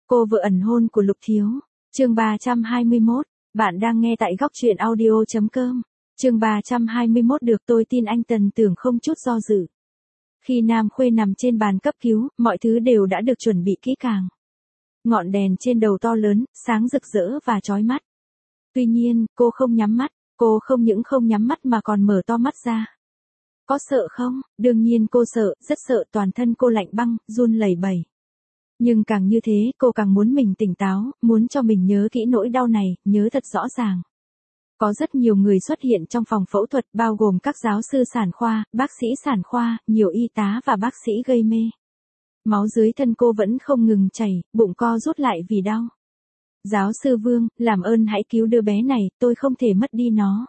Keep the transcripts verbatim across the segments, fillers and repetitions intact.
Cô vợ ẩn hôn của Lục Thiếu. Chương ba trăm hai mươi mốt. Bạn đang nghe tại góc truyện audio chấm com. Chương ba trăm hai mươi mốt được tôi tin anh Tần Tưởng không chút do dự. Khi Nam Khuê nằm trên bàn cấp cứu, mọi thứ đều đã được chuẩn bị kỹ càng. Ngọn đèn trên đầu to lớn, sáng rực rỡ và chói mắt. Tuy nhiên, cô không nhắm mắt, cô không những không nhắm mắt mà còn mở to mắt ra. Có sợ không? Đương nhiên cô sợ, rất sợ, toàn thân cô lạnh băng, run lẩy bẩy. Nhưng càng như thế, cô càng muốn mình tỉnh táo, muốn cho mình nhớ kỹ nỗi đau này, nhớ thật rõ ràng. Có rất nhiều người xuất hiện trong phòng phẫu thuật, bao gồm các giáo sư sản khoa, bác sĩ sản khoa, nhiều y tá và bác sĩ gây mê. Máu dưới thân cô vẫn không ngừng chảy, bụng co rút lại vì đau. Giáo sư Vương, làm ơn hãy cứu đứa bé này, tôi không thể mất đi nó.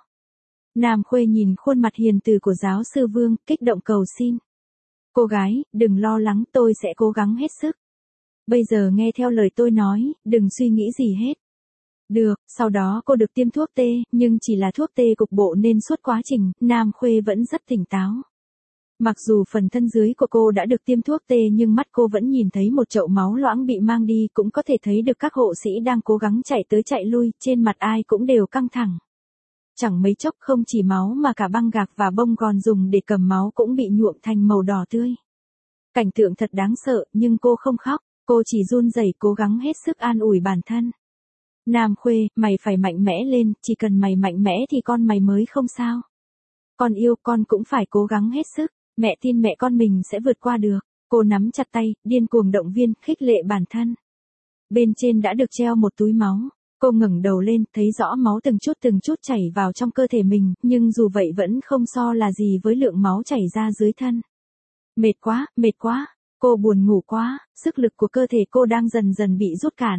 Nam Khuê nhìn khuôn mặt hiền từ của giáo sư Vương, kích động cầu xin. Cô gái, đừng lo lắng, tôi sẽ cố gắng hết sức. Bây giờ nghe theo lời tôi nói, đừng suy nghĩ gì hết. Được, sau đó cô được tiêm thuốc tê, nhưng chỉ là thuốc tê cục bộ nên suốt quá trình, Nam Khuê vẫn rất tỉnh táo. Mặc dù phần thân dưới của cô đã được tiêm thuốc tê nhưng mắt cô vẫn nhìn thấy một chậu máu loãng bị mang đi, cũng có thể thấy được các hộ sĩ đang cố gắng chạy tới chạy lui, trên mặt ai cũng đều căng thẳng. Chẳng mấy chốc không chỉ máu mà cả băng gạc và bông gòn dùng để cầm máu cũng bị nhuộm thành màu đỏ tươi. Cảnh tượng thật đáng sợ, nhưng cô không khóc, cô chỉ run rẩy cố gắng hết sức an ủi bản thân. Nam Khuê, mày phải mạnh mẽ lên, chỉ cần mày mạnh mẽ thì con mày mới không sao. Con yêu, con cũng phải cố gắng hết sức, mẹ tin mẹ con mình sẽ vượt qua được. Cô nắm chặt tay, điên cuồng động viên, khích lệ bản thân. Bên trên đã được treo một túi máu. Cô ngẩng đầu lên, thấy rõ máu từng chút từng chút chảy vào trong cơ thể mình, nhưng dù vậy vẫn không so là gì với lượng máu chảy ra dưới thân. Mệt quá, mệt quá, cô buồn ngủ quá, sức lực của cơ thể cô đang dần dần bị rút cạn.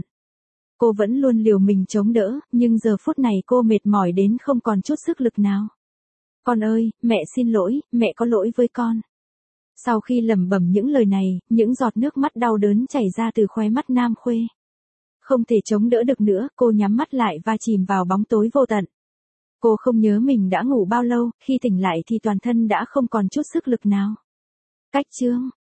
Cô vẫn luôn liều mình chống đỡ, nhưng giờ phút này cô mệt mỏi đến không còn chút sức lực nào. Con ơi, mẹ xin lỗi, mẹ có lỗi với con. Sau khi lẩm bẩm những lời này, những giọt nước mắt đau đớn chảy ra từ khóe mắt Nam Khuê. Không thể chống đỡ được nữa, cô nhắm mắt lại và chìm vào bóng tối vô tận. Cô không nhớ mình đã ngủ bao lâu, khi tỉnh lại thì toàn thân đã không còn chút sức lực nào. Cách chương.